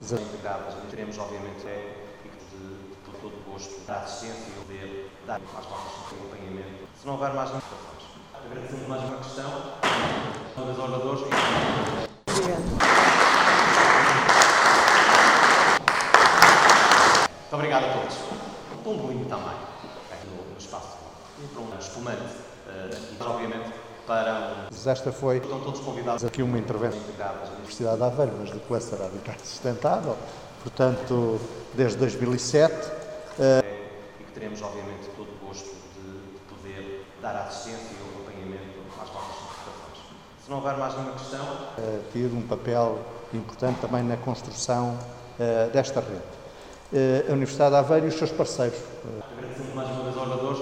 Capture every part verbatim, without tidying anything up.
integradas. Teremos, obviamente, é, e de, de todo o gosto, da assistência e o poder dar às vossas acompanhamento. Se não houver mais notificações, agradecendo mais uma questão, uma das oradores. Muito obrigado a todos. Um bom bolinho também, aqui no, no espaço. E para um espumante, uh, aqui, obviamente, para um... Esta foi, estão todos convidados aqui uma intervenção da Universidade de Aveiro, mas do Cluster Habitat Sustentável, portanto, desde dois mil e sete. Uh... E que teremos, obviamente, todo o gosto de poder dar assistência e o acompanhamento às vossas solicitações. Se não houver mais nenhuma questão... Uh, tido um papel importante também na construção uh, desta rede. Uh, a Universidade de Aveiro e os seus parceiros. Uh... Agradecendo mais uma vez aos oradores.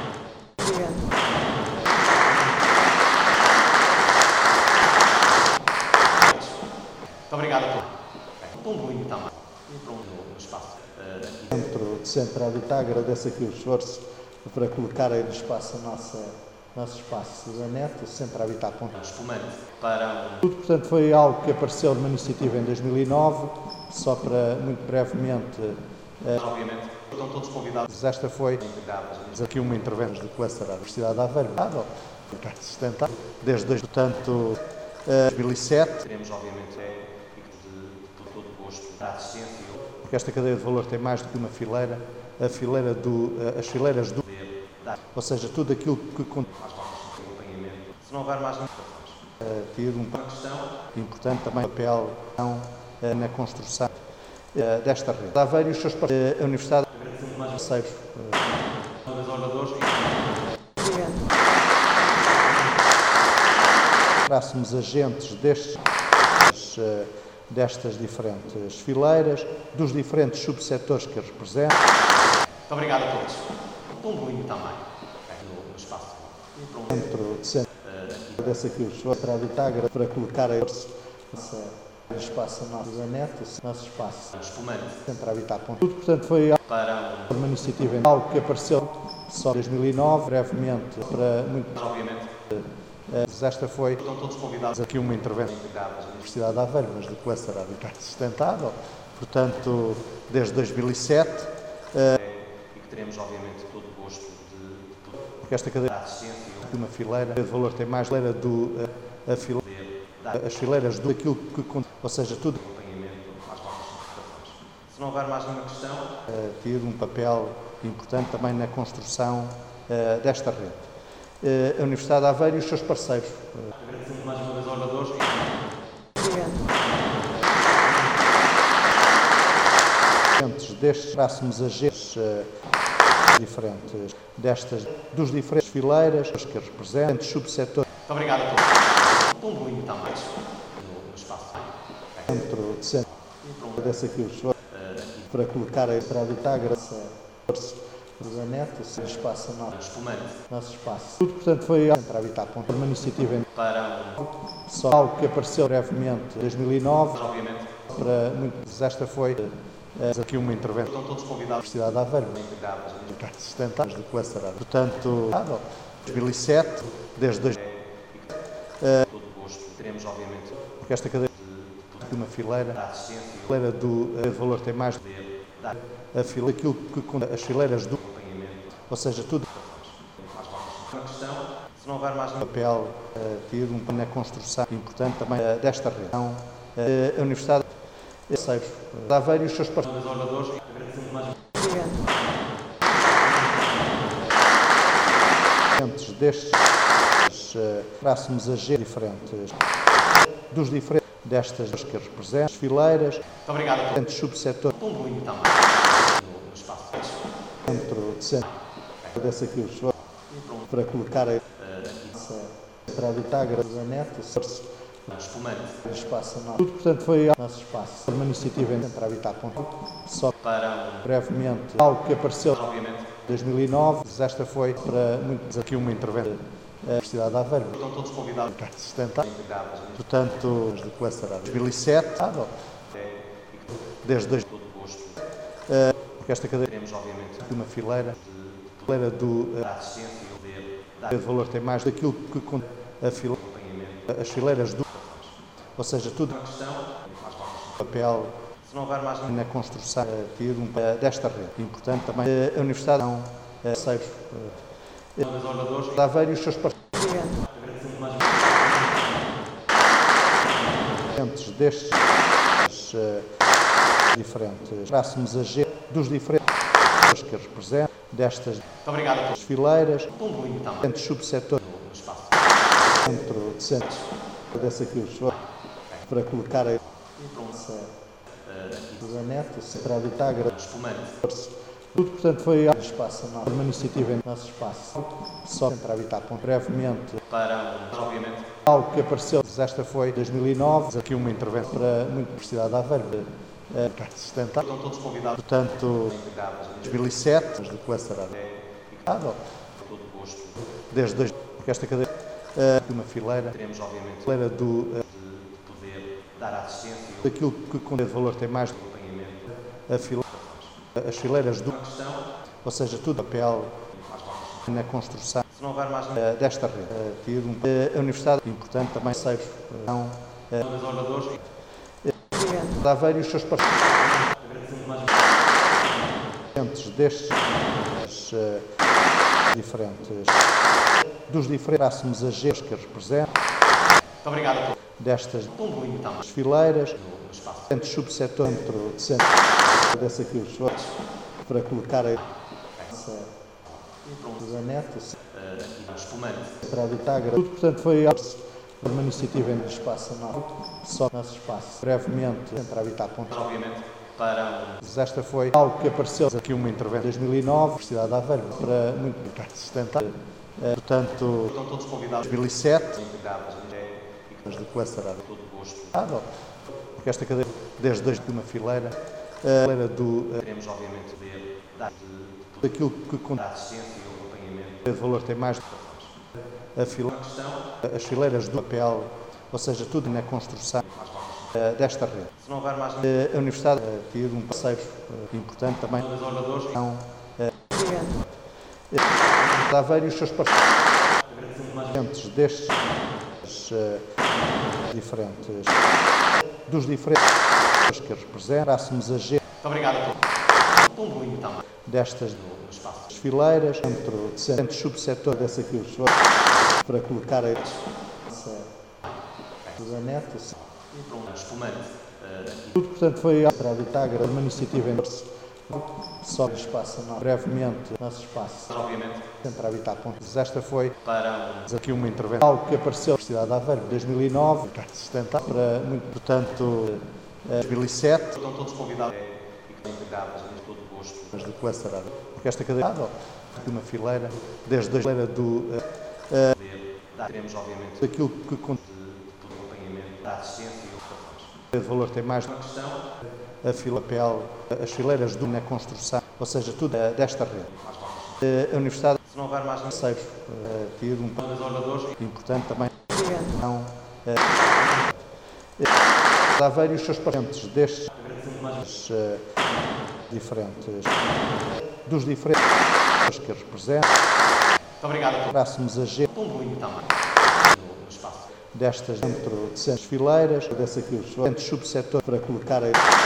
Muito obrigado a todos. Um bolinho também. E para um no espaço. Uh, Centro de Centro Habitat, agradeço aqui o esforço para colocar aí no espaço a nossa, nosso espaço da N E T, o Centro Habitat. Um espumante para um... Tudo, portanto, foi algo que apareceu numa iniciativa em dois mil e nove, só para, muito brevemente... Uh, obviamente, estão todos convidados. Esta foi aqui uma intervenção do Cluster da Universidade de Aveiro, sustentável, desde dois, portanto, dois mil e sete. Teremos, obviamente, é, e de, de todo o gosto, da assistência. Porque esta cadeia de valor tem mais do que uma fileira, a fileira do, as fileiras do... Ou seja, tudo aquilo que... Se não houver mais notificações. Uh, tido um questão importante também papel uh, na construção uh, desta rede. Da Aveiro e os seus parceiros. Uh, a Universidade agradecendo mais parceiros. Uma das oradores. Fôssemos agentes destes, uh, destas diferentes fileiras, dos diferentes subsetores que representam. Muito obrigado a todos. Um bolinho também, aqui no, no espaço. E para um... Centro de Centro. Agradeço aqui o esforço para habitar, para colocar aí o espaço nosso da N E T, o nosso espaço. Espumante. Centro Habitat. Tudo, portanto, foi para um... uma iniciativa, algo que apareceu só em dois mil e nove, brevemente, para muito... Obviamente. Esta foi, estão todos convidados. Aqui uma intervenção da Universidade de Aveiro, mas do Cluster Habitat Sustentável, portanto, desde dois mil e sete. Uh, e que teremos, obviamente, todo o gosto de... Porque esta cadeia de uma fileira de valor tem mais fileira do... A, a fileira, as fileiras do aquilo que... Ou seja, tudo... Se não houver mais nenhuma questão... Uh, tido um papel importante também na construção uh, desta rede. Uh, a Universidade de Aveiro e os seus parceiros. Uh, agradecendo mais uma vez aos oradores. Destes próximos agentes uh, diferentes, destas, dos diferentes fileiras que representam, subsetores. Muito obrigado a todos. Um bolinho também no, no espaço. Centro de Centro. Agradeço aqui o esforço para colocar aí para habitar, agradeço ao esforço da N E T, o espaço nosso, espumante. Nosso espaço. Tudo, portanto, foi Centro Habitat, uma iniciativa para um... só algo que apareceu brevemente em dois mil e nove, obviamente. Para muitos, esta foi uh, aqui uma intervenção estão todos da convidados. Universidade de Aveiro, sustentáveis do Cluster, portanto, dois mil e sete, desde dois mil e sete. Todo o gosto. Teremos, obviamente, porque esta cadeia de uma fileira, a fileira do uh, valor tem mais a fila, aquilo que as fileiras do... Ou seja, tudo... Uma questão, se não houver mais... papel uh, tido um, na construção importante também uh, desta rede. Então, uh, a Universidade parceiros uh, de Aveiro e os seus parceiros. Agradecendo mais... Destes uh, próximos agentes diferentes, dos diferentes, destas que representam, as fileiras, muito obrigado a todos. Subsetores. Um bolinho também no, no espaço. Centro de Centro. Agradeço aqui o esforço para colocar aí para habitar, agradeço a N E T, o esforço espumante. O espaço nosso. Tudo, portanto, foi o nosso espaço. Uma iniciativa em Centro Habitat. Só para um... brevemente, algo que apareceu obviamente. em dois mil e nove, esta foi para muitos aqui uma intervenção da Universidade de Aveiro. Estão todos convidados. Sustentável. Portanto, desde o Cluster dois mil e sete, desde dois mil e gosto. Uh, porque esta cadeia teremos, obviamente, de uma fileira, fileira do uh, da assistência e o poder de valor tem mais daquilo que a fileira, as fileiras do... Ou seja, tudo... Uma questão, papel Se não houver mais nenhum. Na construção uh, desta rede. Importante também uh, a Universidade não uh, Seiros, uh, de Aveiro e os seus parceiros destes uh, diferentes próximos agentes dos diferentes que representam destas Obrigado. fileiras, Tudo limitado. entre subsetores No espaço. dentro de centros dessa aqui para colocar a dos anetos para habitar a Espumante. tudo, portanto, foi ao espaço, a uma iniciativa em nosso espaço, só para habitar. Brevemente, Para, obviamente, algo que apareceu, esta foi em dois mil e nove, aqui uma intervenção para muita Universidade de Aveiro, para sustentar. estão todos convidados. Portanto, Integradas. dois mil e sete, de coleção ah, não, Todo gosto. desde dois, porque esta cadeira, uh, uma fileira, Teremos, obviamente, fileira do, uh, de poder dar assistência e daquilo que com de valor tem mais acompanhamento. a fileira, as fileiras do, Uma questão, ou seja, tudo papel mais baixo. na construção Se não houver mais nenhum. uh, desta rede. Uh, tive um, uh, a Universidade, importante também, Seiros, uh, não, uh, Dos oradores. de Aveiro e os seus parceiros Agradecemos mais destes uh, diferentes dos diferentes próximos agentes que representam Muito obrigado a todos. destas Tudo limitado. fileiras, No espaço. entre subsetores, dentro de centro dessa aqui os outros, para colocar a os anetos Uh, espumante. para habitar tudo, portanto, foi uma iniciativa em espaço não, só nosso espaço. Brevemente, entre habitar pontos. Obviamente, para Esta foi algo que apareceu aqui uma intervenção em dois mil e nove, Universidade de Aveiro, para muito sustentar. Uh, portanto, estão todos convidados. dois mil e sete, Integradas. mas de coleção Todo gosto. ah, não, porque esta cadeira, desde dois de uma fileira, a fileira do, uh, Teremos, obviamente, poder dar de, de, daquilo que com dar assistência e acompanhamento. de valor tem mais a fileira, Uma questão, as fileiras do papel, ou seja, tudo na construção mais baixo. uh, desta rede. Se não houver mais nenhum. Uh, a Universidade uh, tive um parceiro uh, importante também, Dos oradores. não, uh, de Aveiro e os seus parceiros Agradecemos mais destes uh, diferentes dos diferentes que representam próximos agentes Muito obrigado a todos. Tudo limitado. destas No espaço. fileiras, dentro de centros subsetores dessa aqui os outros, para colocar a os anetos. Espumante. Uh, Tudo, portanto, foi para habitar uma iniciativa em só de espaço não. Brevemente, nosso espaço, obviamente, entre habitar pontos. Esta foi para aqui uma intervenção, algo que apareceu na Universidade de Aveiro em dois mil e nove, para sustentar, para muito, portanto, uh, dois mil e sete, estão todos convidados e que estão integradas neste todo gosto. mas de coleção, porque esta cadeira, ah, não, aqui uma fileira, desde dois fileira do, uh, Poder dar. Teremos, obviamente, de, daquilo que com de acompanhamento, da assistência e ocupações. de valor tem mais Uma questão, a fila papel, as fileiras do, na construção, ou seja, tudo uh, desta rede. mais baixo. Uh, a Universidade Se não houver mais nenhum. de Seiros, uh, tive um Dos oradores. importante também, não, uh, de Aveiro e os seus parceiros destes Agradecemos mais uh, diferentes dos diferentes que representam Muito obrigado a todos. próximos agentes Tudo limitado. No, no espaço. destas dentro de centros fileiras, dessa aqui os centros subsetores para colocar a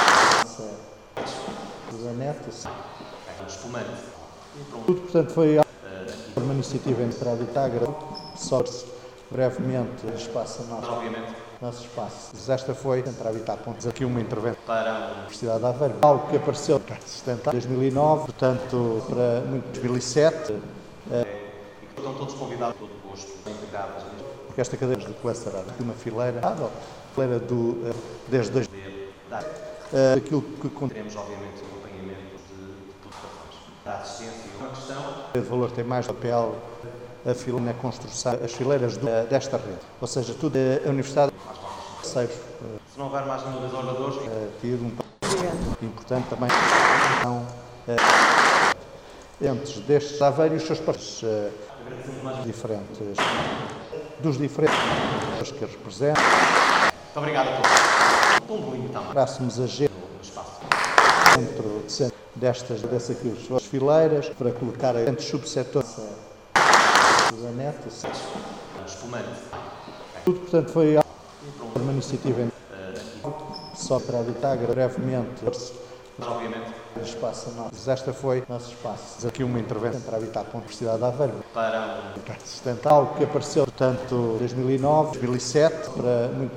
os anetos. Espumante. Tudo, portanto, foi uma iniciativa entre habitar só brevemente espaço nosso, Obviamente, nosso espaço. Esta foi entre habitar pontos aqui uma intervenção para Universidade de Aveiro, algo que apareceu para sustentar em dois mil e nove, portanto, para muito dois mil e sete, e que estão todos convidados, todo gosto, integradas neste porque esta cadeira de coleção de uma fileira, ah, não, fileira do, uh, desde dois, poder dar. uh, aquilo que com Teremos, obviamente, o acompanhamento de, de tudo que faz. Da assistência e uma questão, de valor tem mais papel, a fila na construção, as fileiras do, uh, desta rede, ou seja, tudo uh, a Universidade mais baixo. de Seiros, uh, Se não houver mais nenhum dos oradores, uh, tive um importante também, não, uh, entre destes Aveiro e os seus parceiros uh, agradecemos mais. diferentes dos diferentes que representam Muito obrigado a todos. Tudo limitado. próximos agentes No, no espaço. dentro de centro destas dessa aqui os fileiras para colocar entre subsetores os anetos. Espumante. Tudo, portanto, foi uma iniciativa em Só para editar brevemente Mas, obviamente, o espaço nosso. Esta foi o nosso espaço. Aqui uma intervenção para habitar com a Universidade de Aveiro. para Assistente, algo que apareceu, portanto, em dois mil e nove, dois mil e sete, para muito.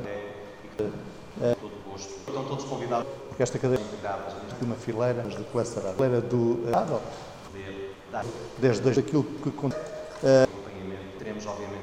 é, todo gosto. Estão todos convidados Porque esta cadeira integradas de uma fileira, mas de colesterol. Fileira do. a poder dar Desde desde aquilo que. con- acompanhamento. Teremos, obviamente,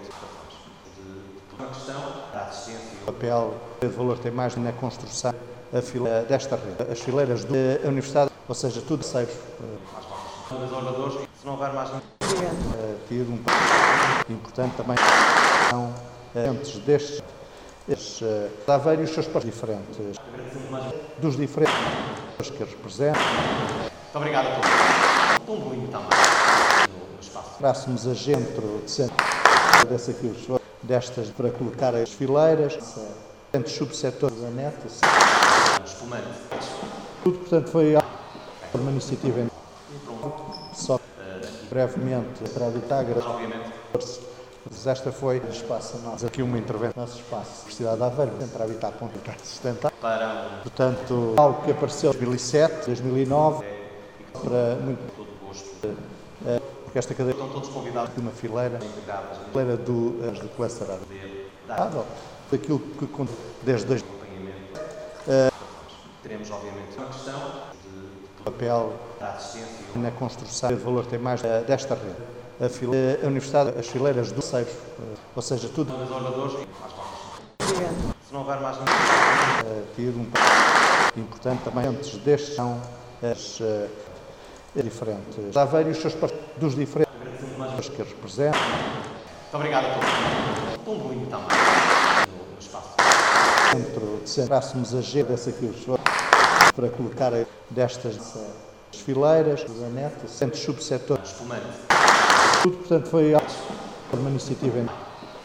de uma questão da assistência O papel de valor tem mais na construção a fileira desta rede. As fileiras da Universidade, ou seja, tudo seis. mais baixas. Dos oradores, se não houver mais ninguém. Tido um papel importante também. São antes destes. Estes, uh, Aveiro e os seus parceiros diferentes. Agradecemos mais. Muito Dos diferentes que representam. obrigado a todos. Tão bonito também no, no espaço. Próximos a centro de centro desse aqui, os- destas para colocar as fileiras, entre subsetores da net, Espumante. tudo, portanto, foi uma iniciativa em- E pronto. só brevemente para editar, Mas, obviamente, mas esta foi o espaço nosso, aqui uma intervenção, nosso espaço, Universidade de Aveiro, para habitar com assistente. para Portanto, algo que apareceu em dois mil e sete, dois mil e nove, para muito, todo gosto. porque esta cadeira Estão todos convidados de uma fileira, integradas a fileira do, eh, do colesterol. poder dar Ah, bom, daquilo que con- desde dois acompanhamento. Teremos, obviamente, uma questão de papel da assistência na construção de valor tem mais eh, desta rede. A, fila, a Universidade, as fileiras do seis, eh, ou seja, tudo dos oradores, mais baixas. Se não houver mais ninguém. eh, tido um papel importante também antes destes são as eh, diferentes. Aveiro e os seus parceiros dos diferentes Agradecemos mais. que representam. Muito obrigado a todos. Tão bonito também no, no espaço. Dentro de centro, próximos a G desse aqui os para colocar destas eh, fileiras, da net, entre subsetores. Espumante. Tudo, portanto, foi uma iniciativa em-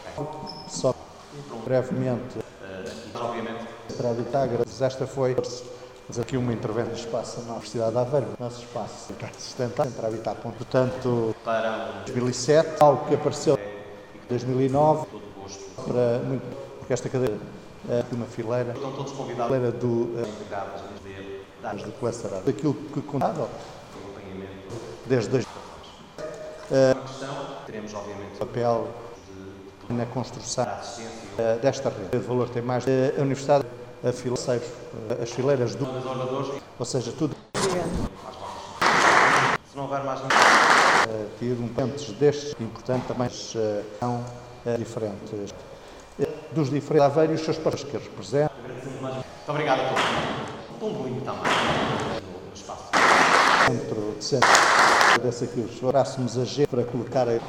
só E pronto. brevemente Mas, obviamente, para editar, mas esta foi mas aqui uma intervenção no espaço na Universidade de Aveiro, nosso espaço assistente para habitar. Portanto, para dois mil e sete, algo que apareceu em dois mil e nove, todo gosto. para muito, porque esta cadeira é de uma fileira, Estão todos convidados fileira do, eh, integradas a poder dar do colesterol. Daquilo que contava acompanhamento. desde dois Uma questão, teremos, obviamente, papel na construção da assistência eh, desta rede. O valor tem mais. Eh, A Universidade, a fileiras, as fileiras do, dos oradores, ou seja, tudo mais baixas. Se não houver mais ninguém. eh, tido um antes destes, importante também, eh, são eh, diferentes. Eh, Dos diferentes Aveiro e os seus parceiros que representam. Agradecemos mais. Muito obrigado a todos. Tão bonito também no, no espaço. Dentro de centro desse aqui, os próximos a G para colocar a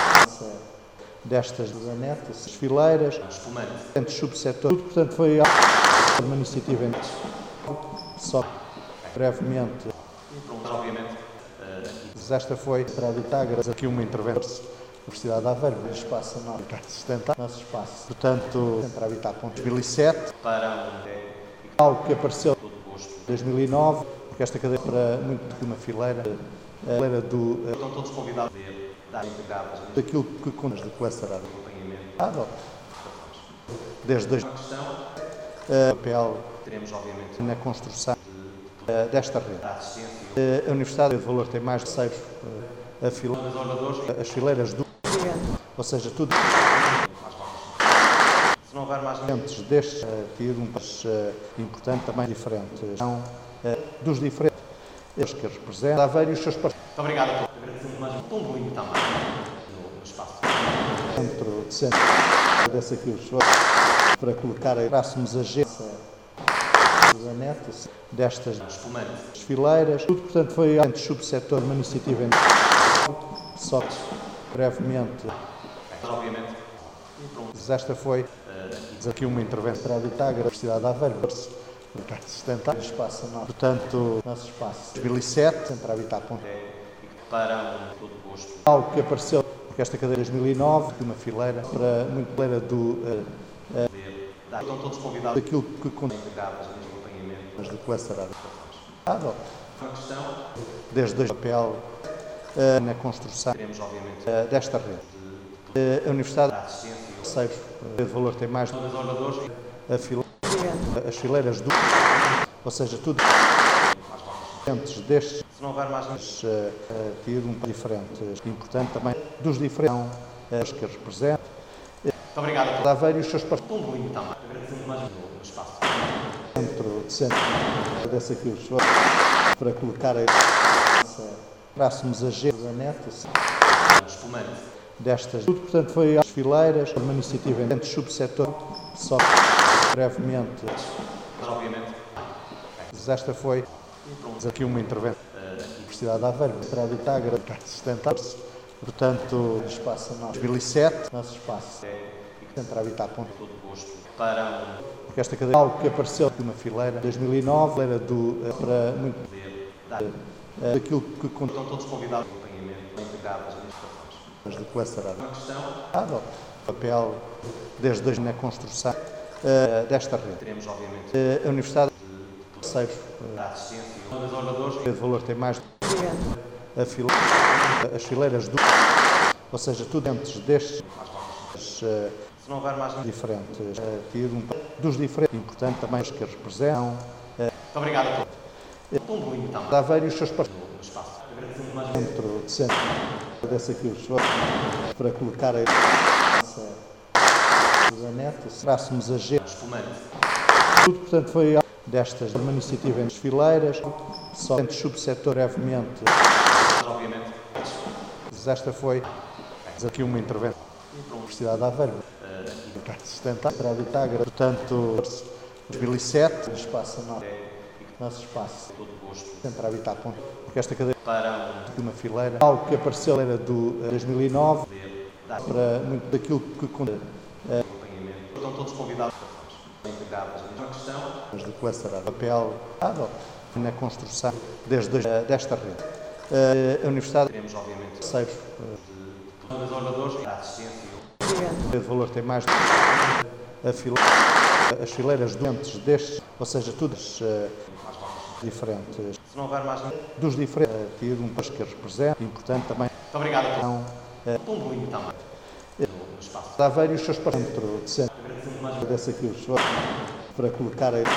destas da net, as fileiras, Espumante. entre subsetores. Tudo, portanto, foi uma iniciativa em- só brevemente. E pronto, obviamente, eh, Mas esta foi para editar, mas aqui uma intervenção. Universidade de Aveiro, no espaço nosso, assistente, nosso espaço. Portanto, para habitar com dois mil e sete, para algo que apareceu todo gosto. em dois mil e nove, porque esta cadeira para muito de uma fileira, a fileira do, eh, Estão todos convidados a poder dar integradas a daquilo que contas do colesterol. acompanhamento. Ah, bom. Desde dois Uma questão, papel teremos, obviamente, na construção eh, desta rede. da assistência Eh, A Universidade de Valor tem mais de seis, eh, a fila, dos oradores, as fileiras do, ou seja, tudo mais baixas. Se não houver mais ninguém. antes destes, eh, tido um passo eh, importante também diferentes. São eh, dos diferentes estes que representam Aveiro e os seus parceiros Muito obrigado a todos. Agradecemos mais. Tão bonito também no, no espaço. dentro de centro desse aqui os para colocar próximos a G da net, destas Espumante. fileiras. Tudo, portanto, foi entre subsetores, uma iniciativa em- só brevemente. Mas, obviamente, e pronto. Mas esta foi mas aqui uma intervenção para editar a Universidade de Aveiro, assistente, espaço nosso. Portanto, nosso espaço. dois mil e sete, para habitar com Para todo gosto. algo que apareceu, porque esta cadeira em dois mil e nove, de uma fileira, para muito fileira do, eh, Poder dar. Estão todos convidados daquilo que contas a integradas a acompanhamento. do colesterol. Ah, bom. Uma questão, Desde dois papel eh, na construção teremos, obviamente, eh, desta rede. Eh, A Universidade, da assistência seis, eh, de valor tem mais dos oradores, a fila, as fileiras do, ou seja, tudo antes destes, Se não houver mais uh, uh, tido um diferente, importante também dos diferentes uh, que representam. Muito obrigado a todos. Aveiro e os seus parceiros. Tão bonito também. Agradecendo mais no espaço. Centro, centro, agradeço aqui os senhores para colocar aí, trássemos a G da neta Espumante. destas. Tudo, portanto, foi às fileiras, uma iniciativa entre subsetor, só brevemente. Mas obviamente. Esta foi aqui uma intervenção. Universidade de Aveiro, para habitar, para sustentar-se. Portanto, espaço nosso. dois mil e sete, nosso espaço. Centro Habitat. Todo gosto. Para Porque esta cadeira, algo que apareceu de uma fileira, dois mil e nove, era do, para muito poder dar. daquilo que conta Estão todos convidados ao acompanhamento integrado das administrações. do colesterol. Uma questão. Ah, bom. Papel desde hoje na construção uh, desta rede. Teremos, obviamente, Uh, a Universidade de terceiros, da assistência. Um dos oradores. uh, de valor tem mais a fila, as fileiras do, ou seja, tudo antes destes uh, Se não houver mais. Muito diferentes, uh, tido um, dos diferentes, importante também os que representam. obrigado a todos. Tão bonito também. Da Aveiro e os seus parceiros. No espaço. Agradecendo mais Centro, de centro, agradeço aqui os senhores para colocar aí da neta, trássemos a G. Espumante. Tudo, portanto, foi destas, uma iniciativa entre as fileiras, só entre subsetor brevemente. Mas obviamente. Esta foi aqui uma intervenção. Universidade de Aveiro, para sustentar, para habitar, portanto, dois mil e sete, espaço nosso, nosso espaço, Todo gosto. Centro Habitat. Porque esta cadeira Para de uma fileira, algo que apareceu era do uh, dois mil e nove, poder dar. para muito daquilo que conta Acompanhamento. Estão todos convidados. Integradas. Uma questão. mas do colesterol, papel, ah, bom, na construção desde hoje, uh, desta rede. Uh, a Universidade Teremos, obviamente, terceiros, um dos oradores. Da assistência. de valor tem mais a fila, as fileiras doentes destes, ou seja, todas uh, diferentes, Se não houver mais. Muito dos diferentes, uh, tido um país que representa, importante também, obrigado a todos. não, Tão bonito também. No espaço. da Aveiro e os seus parceiros, centro, de centro, Agradecendo mais. agradeço aqui os senhores para colocar aí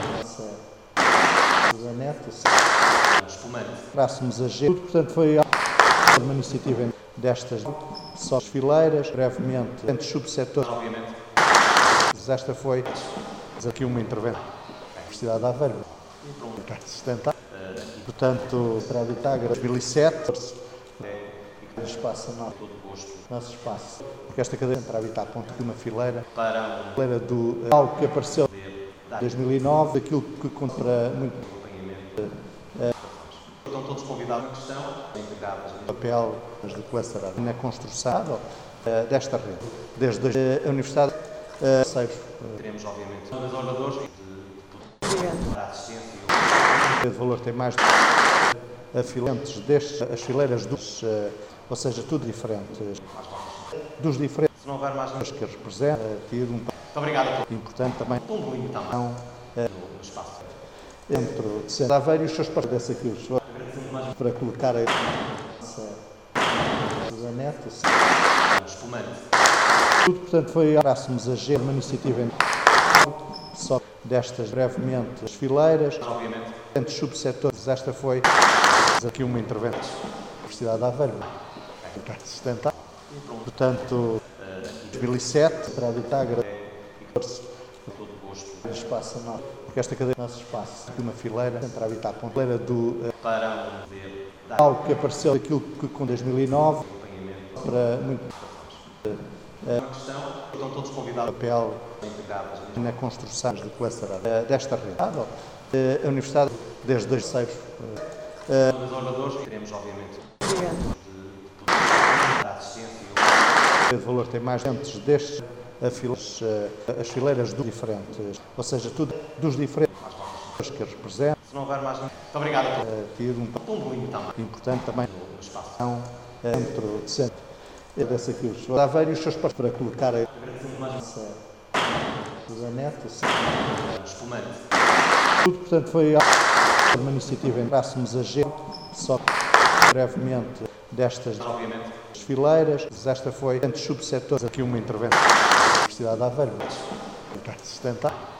da neta, Espumante. trássemos a G. Tudo, portanto, foi uma iniciativa destas, só as fileiras, brevemente, entre subsetores. Mas obviamente. Esta foi aqui uma intervenção. Universidade de Aveiro, para sustentar. Portanto, para habitar, dois mil e sete, espaço nosso, Todo gosto. nosso espaço. Porque esta cadeira para habitar, ponto de uma fileira, Para fileira do algo que apareceu poder em dar. dois mil e nove, daquilo que conta para muito Acompanhamento. Estão todos convidados. Uma questão. Integradas. papel mas do colesterol na construção uh, desta rede. Desde hoje, uh, a Universidade uh, terceiros, uh, Teremos, obviamente, um dos oradores. De da assistência. de valor tem mais a filantes destes, as fileiras dos, uh, ou seja, tudo diferentes, dos diferentes Se não houver mais. Muito que representam, uh, tido um obrigado a todos. importante também, Tão bonito também. não, No espaço. dentro de Centro de Aveiro e os seus parceiros, aqui os senhores Agradecendo mais. para colocar aí da neta, Espumante. tudo, portanto, foi trássemos a G, uma iniciativa entre só destas brevemente as fileiras, Mas obviamente. entre subsetores. Esta foi aqui uma intervenção. Universidade de Aveiro, para sustentar. Portanto, dois mil e sete, para habitar, Todo gosto. espaço nosso. Porque esta cadeira, nosso espaço, aqui uma fileira, para habitar, ponto. Fileira do uh, Para poder dar. algo que apareceu daquilo que com dois mil e nove, Acompanhamento. para muito Uma questão. Estão todos convidados. papel Integradas. na construção do colesterol uh, desta rede. Ah, bom. Uh, a Universidade, desde dois mil e seis, uh, Um dos oradores. Teremos, obviamente, de da assistência. de valor tem mais antes destes, a filas, uh, as fileiras do diferentes, ou seja, tudo dos diferentes que representam, Se não houver mais. Muito obrigado a todos. uh, tido um Tão bonito também. importante também, No espaço. não, dentro de centro. Agradeço aqui os senhores da Aveiro e os seus parceiros para colocar aí Agradecendo mais. da neta, Espumante. tudo, portanto, foi uma iniciativa em trássemos a G, só brevemente destas Mas obviamente. fileiras. Esta foi entre subsetores, aqui uma intervenção. Universidade de Aveiro, para sustentar.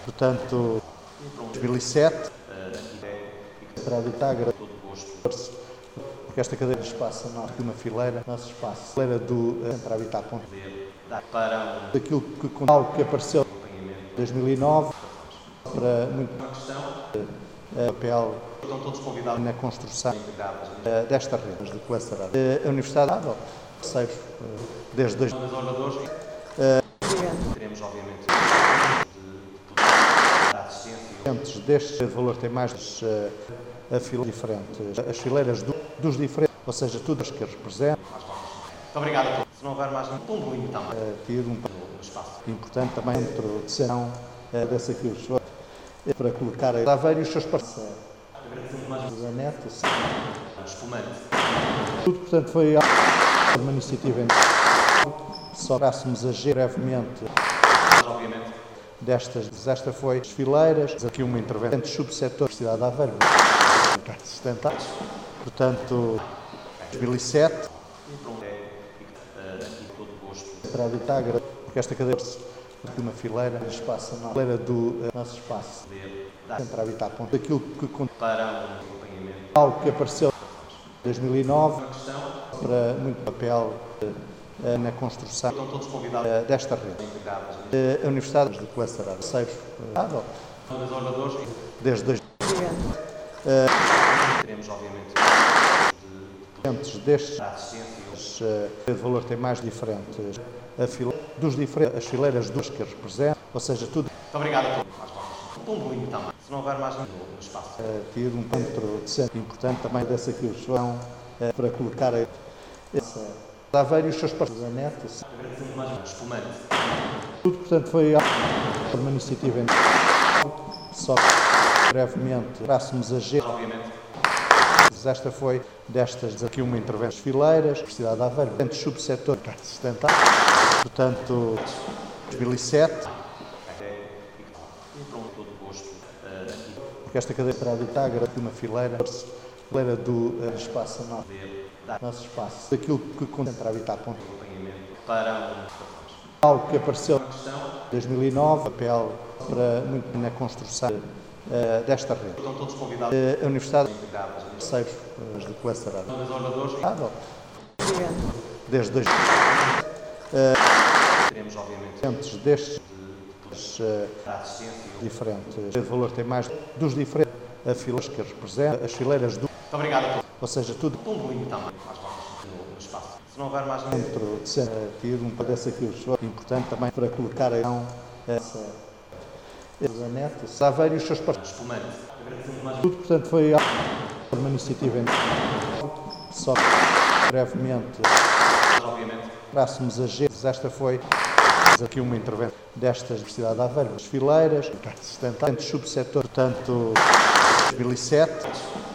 Portanto, dois mil e sete, para habitar porque esta cadeira de espaço não aqui uma fileira, nosso espaço, fileira do Centro Habitat Ponte daquilo que com algo que apareceu em dois mil e nove para muito uh, papel Estão todos convidados na construção uh, desta rede de coleção. Uh, a Universidade de terceiros uh, desde dois mil. dos oradores. Uh, teremos, obviamente, de, de, de assistência. Destes, o valor tem mais uh, a fila diferentes, as fileiras do, dos diferentes, ou seja, tudo as que representam. Muito obrigado a todos. Se não houver mais um ponto limite também. Uh, tido um no espaço. Importante também dentro de sessão uh, dessa aqui uh, para colocar a Aveiro e os seus parceiros. Agradecendo mais os anetos. Espumante. Tudo, portanto, foi uma iniciativa em só dássemos a agir brevemente. Obviamente. Destas, esta foi as fileiras, aqui uma intervenção de subsetor da cidade de Aveiro, sustentáveis. Portanto, dois mil e sete, para habitar, porque esta cadeira aqui uma fileira, espaço na fileira do uh, nosso espaço, Centro Habitat Ponte, daquilo que para um acompanhamento, algo que apareceu em dois mil e nove, para muito papel uh, na construção estão todos convidados uh, desta rede. Uh, a Universidade de Coleção de Terceiros, uh, dos oradores. desde dois uh, teremos, obviamente, de, destes, da assistência. Uh, o valor tem mais diferentes, a fila, dos diferentes, as fileiras dos que representam, ou seja, tudo. Muito obrigado a todos. Um ponto limite também. Se não houver mais um no espaço. Uh, tido um ponto de centro importante também dessa aqui, o João, uh, para colocar a uh, Aveiro e os seus parceiros anetos. Agradecendo mais um espumante. Tudo, portanto, foi uma iniciativa em só brevemente dássemos a agir. Obviamente. Esta foi destas aqui uma intervenção fileiras, Universidade de Aveiro, dentro do subsetor sustentável. Portanto, dois mil e sete, porque esta cadeira para habitar aqui uma fileira, fileira do uh, espaço nosso, nosso espaço, daquilo que concentra Habitat Ponte. Para algo que apareceu em dois mil e nove, papel para muito na construção uh, desta rede. Estão todos convidados. Uh, a Universidade de Terceiros uh, de Coleção. dos oradores. Ah, não. Desde dois uh, teremos, obviamente, destes de, uh, da assistência. Diferentes. O valor tem mais dos diferentes a filas que representam, as fileiras do. Muito obrigado a todos. Ou seja, tudo. Um ponto limite também. Mais no, no espaço. Se não houver mais um. Dentro de ser tido um desse aqui, importante também para colocar a mão essa. Os anetos, Aveiro e os seus parceiros. Espumante. Agradecendo mais um. Tudo, portanto, foi uma iniciativa em só brevemente. Obviamente. Dássemos a agir. Esta foi aqui uma intervenção destas Universidade de Aveiro, as fileiras, sustentáveis, subsetor, portanto, dois mil e sete,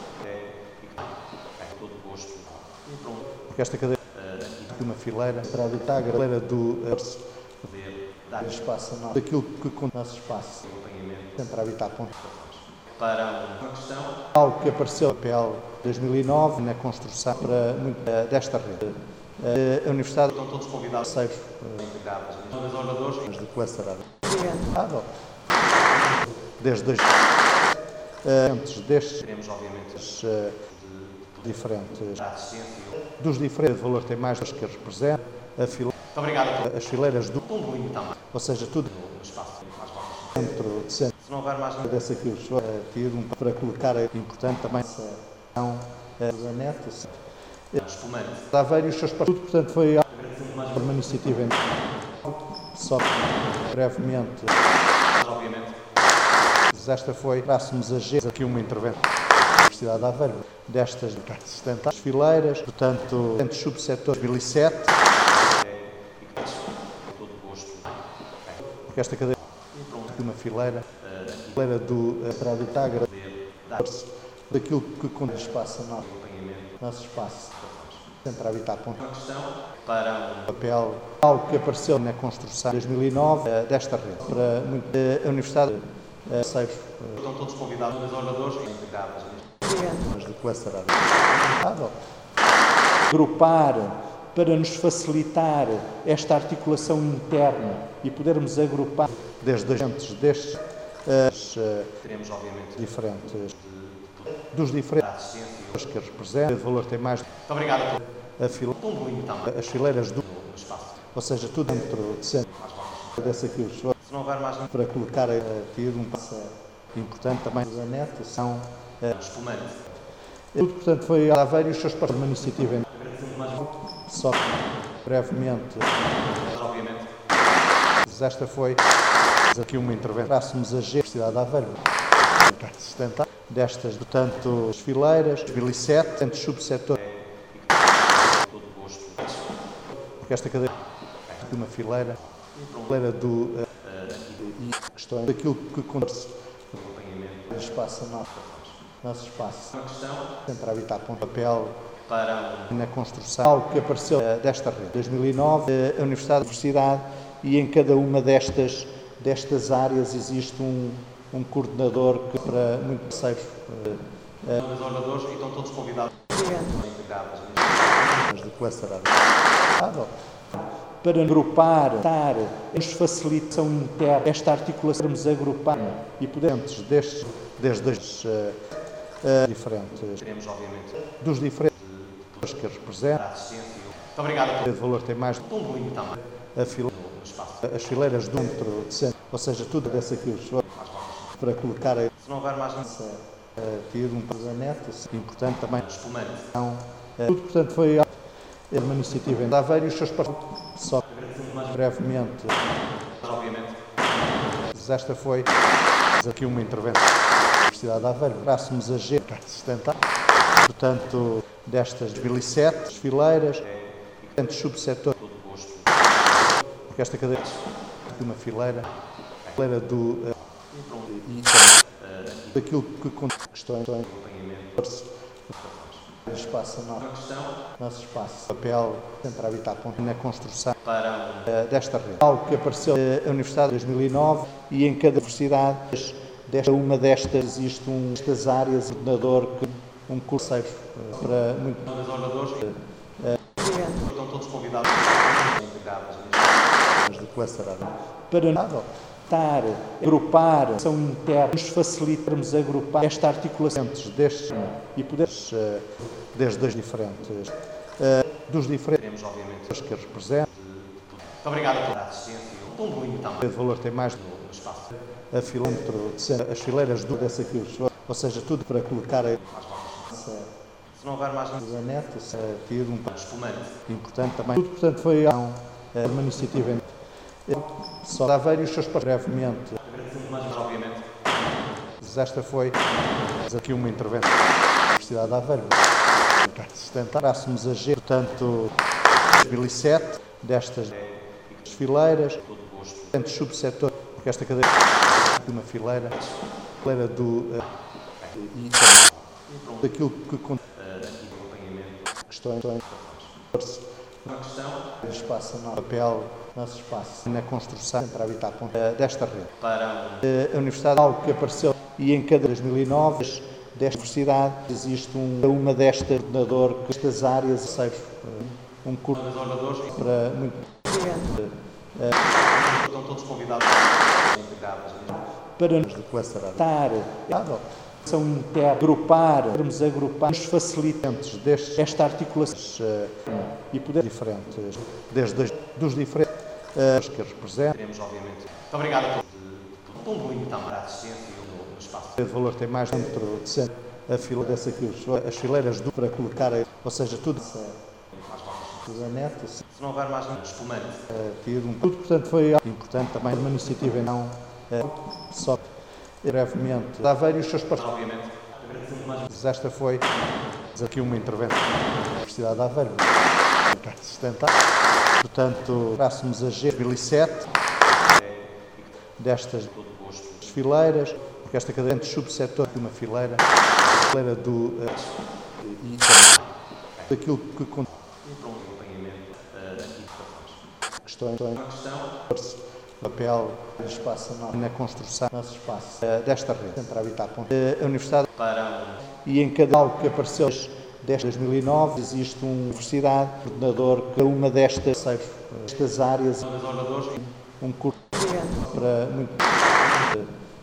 porque esta cadeira aqui uma fileira para habitar a fileira do uh, espaço nosso, daquilo que com o nosso espaço, Centro Habitat Ponte. Para uma questão, algo que apareceu no papel em dois mil e nove na construção para muito, uh, desta rede. Uh, a Universidade estão todos convidados. Terceiros, uh, dos oradores. de Coleção. Ah, não. Desde dois uh, destes teremos, obviamente, uh, diferentes, da assistência. dos diferentes, o valor tem mais dos que representam, a fila, Muito obrigado a todos. as fileiras do. Um ponto limite também. Ou seja, tudo No espaço. Mais baixo. dentro de centro. Se não houver mais um. Desse aqui, o uh, tido um para colocar a importante também são uh, os anetos. Espumante. Aveiro e os seus parceiros. Tudo, portanto, foi Agradecendo mais um. uma iniciativa em só brevemente. Obviamente. Esta foi, dássemos a agir aqui uma intervenção da Universidade de Aveiro, destas sustentáveis fileiras, portanto, dentro do subsetor dois mil e sete, Todo gosto. porque esta cadeira aqui uma fileira, fileira do uh, para habitar daquilo que com o espaço nosso, nosso espaço, Centro Habitat Ponte. Para um. Papel, algo que apareceu na construção em dois mil e nove uh, desta rede, para muito, uh, a Universidade de Terceiros, uh, Estão todos convidados. Dos oradores. Integrados. mas de Coleção. Ah, não. Agrupar para nos facilitar esta articulação interna e podermos agrupar desde agentes destes as uh, teremos, obviamente, diferentes, de, dos da diferentes assistência. que representam. O valor tem mais Muito obrigado a todos. a fila, Um bolinho também as fileiras do, no espaço. ou seja, tudo dentro de centro Mais baixo. dessa aqui, os- Se não houver mais nada, para colocar aqui um passo importante também da neta são uh, espumante. tudo, portanto, foi a Aveiro e os seus parceiros, uma iniciativa em- Agradecemos mais um. só brevemente. Mas, obviamente, Esta foi aqui uma intervenção. Trássemos a G, Universidade de Aveiro, sustentar destas, portanto, as fileiras, dois mil e sete, entre subsetor, todo o gosto. porque esta cadeira de uma fileira, fileira do uh, e questões daquilo que conversa o espaço nosso, nosso espaço, Uma questão sempre a habitar com papel para na construção, algo que apareceu uh, desta rede. Em dois mil e nove, uh, a Universidade, a Universidade, e em cada uma destas, destas áreas existe um, um coordenador que para muitos parceiros uh, um dos oradores e estão todos convidados. Integradas. de cluster área. Para agrupar, estar, nos facilitação interna, esta articulação, podemos agrupar e podemos, destes, desde dois uh, uh, diferentes, Teremos, obviamente, dos diferentes que representam, da assistência. Muito obrigado a o todos. valor tem mais Um bolinho também a fila, no espaço. as fileiras dentro de centro, ou seja, tudo dessa aqui, os- Mais baixo. para colocar a Se não houver mais nada, tiro um pasanete, importante também, espumante. não, uh, tudo, portanto, foi a- uma iniciativa em Aveiro e os seus parceiros, só Agradecemos mais um. brevemente. Mas, obviamente, Esta foi aqui uma intervenção da Universidade de Aveiro. Trássemos a G, sustentar, portanto, destas dois mil e sete, as fileiras, entre subsetor, todo o gosto. porque esta cadeira de uma fileira, fileira do uh, e daquilo que con- questões Acompanhamento. do espaço nosso, Uma questão nosso espaço, papel, sempre a habitar com- na construção para uh, desta rede. Algo que apareceu uh, a Universidade em dois mil e nove e em cada universidade, desta uma destas, existe um destas áreas, um coordenador, que, um curseiro uh, para muito. um dos oradores e estão todos convidados. Integradas. de cluster área. Para estar, agrupar, são internos, nos facilitarmos agrupar esta articulação destes e poderes, uh, desde dois diferentes, uh, dos diferentes Teremos, obviamente, que representam, muito obrigado a toda a assistência. Um bolinho também o valor tem mais no espaço. a filâmetro, de centro, as fileiras do dessa aqui, os- ou seja, tudo para colocar a Mais baixo. Se não houver mais nada, zanete, uh, tiro um espumante. importante também. Tudo, portanto, foi a- uma iniciativa em só de Aveiro e os seus parceiros, brevemente. Agradecemos mais, mas, obviamente, Esta foi aqui uma intervenção da Universidade de Aveiro. Sustentar, trássemos a G, portanto, dois mil e sete, destas fileiras, todo o gosto. entre subsetor, porque esta cadeira de uma fileira, fileira do uh, e daquilo que con- Uh, aqui do acompanhamento. questões Uma questão do espaço nosso, papel, nosso espaço na construção, sempre a habitar com- uh, desta rede. para Uh, a Universidade, algo que apareceu e em cada dois mil e nove, desta universidade, existe um, uma destas coordenador, que estas áreas, parceiros, uh, um curso um dos oradores e para muito. estão todos convidados. Integradas. Para nos de cluster área. Estar, são internos, agrupar, podemos agrupar, nos facilitantes destes, esta articulação uh, e poder diferentes, desde dois, dos diferentes uh, que representam. Teremos, obviamente, muito obrigado a todos. Um bolinho também da assistência no, no espaço. O valor tem mais dentro de centro, a fila dessa aqui, os- as fileiras do para colocar, a- ou seja, tudo Mais baixo. zanete, Se não houver mais nada, espumante. uh, tiro um tudo, portanto, foi importante também uma iniciativa e não uh, só brevemente. Da Aveiro e os seus Mas, parceiros. obviamente, agradecemos mais. Esta foi aqui uma intervenção da Universidade de Aveiro. Sustentar. Portanto, trássemos a G dois mil e sete, destas Todo o gosto. fileiras, porque esta cadeira entre subsetor de uma fileira, fileira do uh, e daquilo que con- E pronto, acompanhamento uh, aqui de questões, uma questão papel, espaço nosso, na construção, nosso espaço uh, desta rede, sempre a habitar com uh, a Universidade para e em cada algo que apareceu desde dois mil e nove existe uma universidade, coordenador, que uma destas, parceiros, uh, estas áreas, um dos oradores e um curso para muito.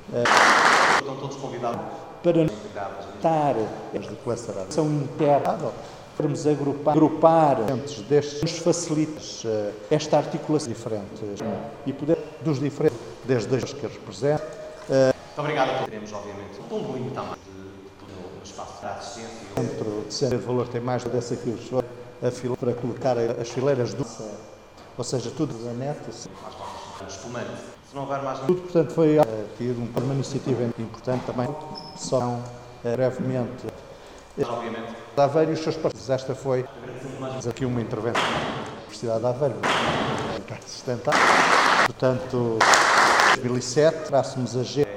Estão todos convidados para integradas. estar as declarações são internas, vamos agrupar, agrupar dentro destes, nos facilita uh, esta articulação diferente uh, e poder dos diferentes, desde dois que representam. Uh, Muito obrigado a todos. Teremos, obviamente, um volume também de, de, no espaço da assistência. Dentro de centro de valor tem mais dessa que a fila para colocar as fileiras do, ou seja, tudo anexo. Espumante. Se não houver mais... Tudo, portanto, foi uh, tido uma iniciativa importante também, só uh, brevemente. Obviamente. De Aveiro e os seus partidos. Esta foi aqui uma intervenção da Universidade de Aveiro, sustentável. Portanto, em dois mil e sete, trássemos a G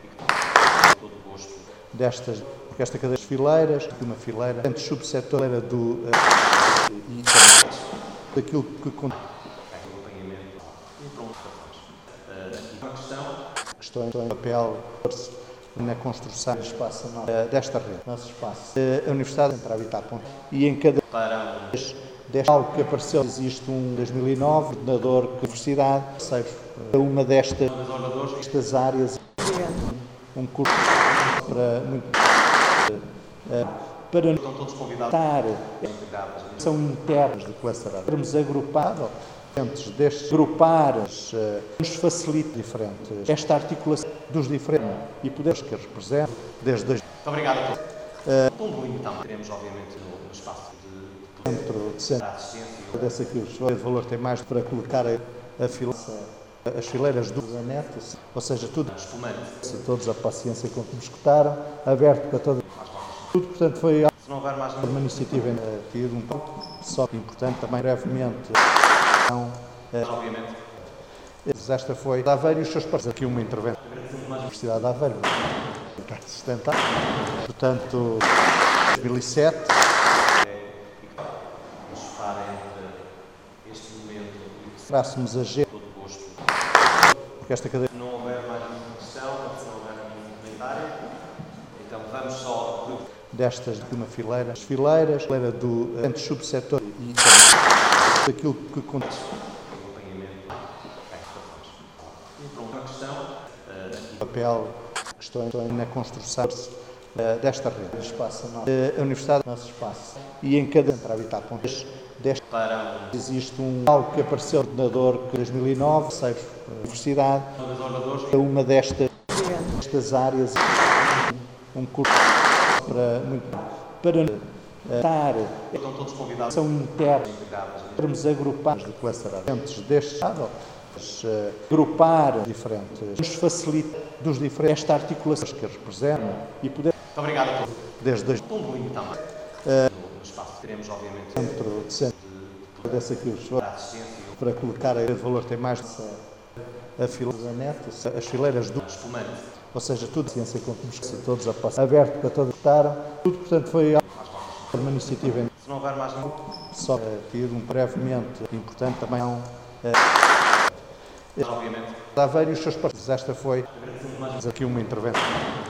destas, porque esta cadeia de fileiras, uma fileira, entre subsetor do uh, e daquilo que questões de papel na construção do espaço uh, desta rede, nosso espaço. Uh, a Universidade entra a habitar ponto. E em cada deste algo que apareceu, existe um dois mil e nove, coordenador da Universidade, sei, uma destas, destas áreas, um curso para muito uh, para estar são internos de classe. Vamos agrupar dentro destes agrupar uh, nos facilita diferentes esta articulação dos diferentes e poderes que representam desde dois. Muito obrigado a todos. Uh, um volume então teremos obviamente no, no espaço de, de, dentro de centro da assistência. Dessa aqui o valor tem mais para colocar a, a fila, as fileiras dos anexos, ou seja, tudo espumante. Todos a paciência com que me escutaram, aberto para todos. Tudo, portanto, foi se não houver mais uma iniciativa tido um pouco só importante também brevemente. Então, obviamente. Esta foi da Aveiro e os seus parceiros. Aqui uma intervenção da Universidade de Aveiro, sustentável. Portanto, em dois mil e sete. Este momento trássemos a G. todo gosto. Porque esta cadeia. Não houver mais nenhuma questão, se não houver nenhum comentário, então vamos só destas de uma fileira, as fileiras, fileira do entre subsetor e daquilo que acontece. Uma questão, papel, questões na construção uh, desta rede, espaço nosso, uh, a Universidade, nosso espaço. E em cada entre habitar pontos deste para existe um algo que apareceu no coordenador de dois mil e nove, sei, Universidade, uma destas, destas áreas, um curso para muito para uh, estar estão todos convidados são internos, vamos agrupar as declarações dentro destes Uh, agrupar diferentes, nos facilita dos diferentes esta articulação que representam e poder. Muito obrigado a todos. Desde dois. Um volume também. Uh, no espaço teremos, obviamente, dentro de centro dessa aqui para colocar a de valor tem mais a fila dos anexos, as fileiras do espumante. Ou seja, tudo ciência com todos a passar aberto para todos votaram. Tudo, portanto, foi uma iniciativa. Se não houver mais nenhum. Só uh, tido um brevemente importante também um. Uh, Obviamente. Da Aveiro e os seus partidos. Esta foi aqui uma intervenção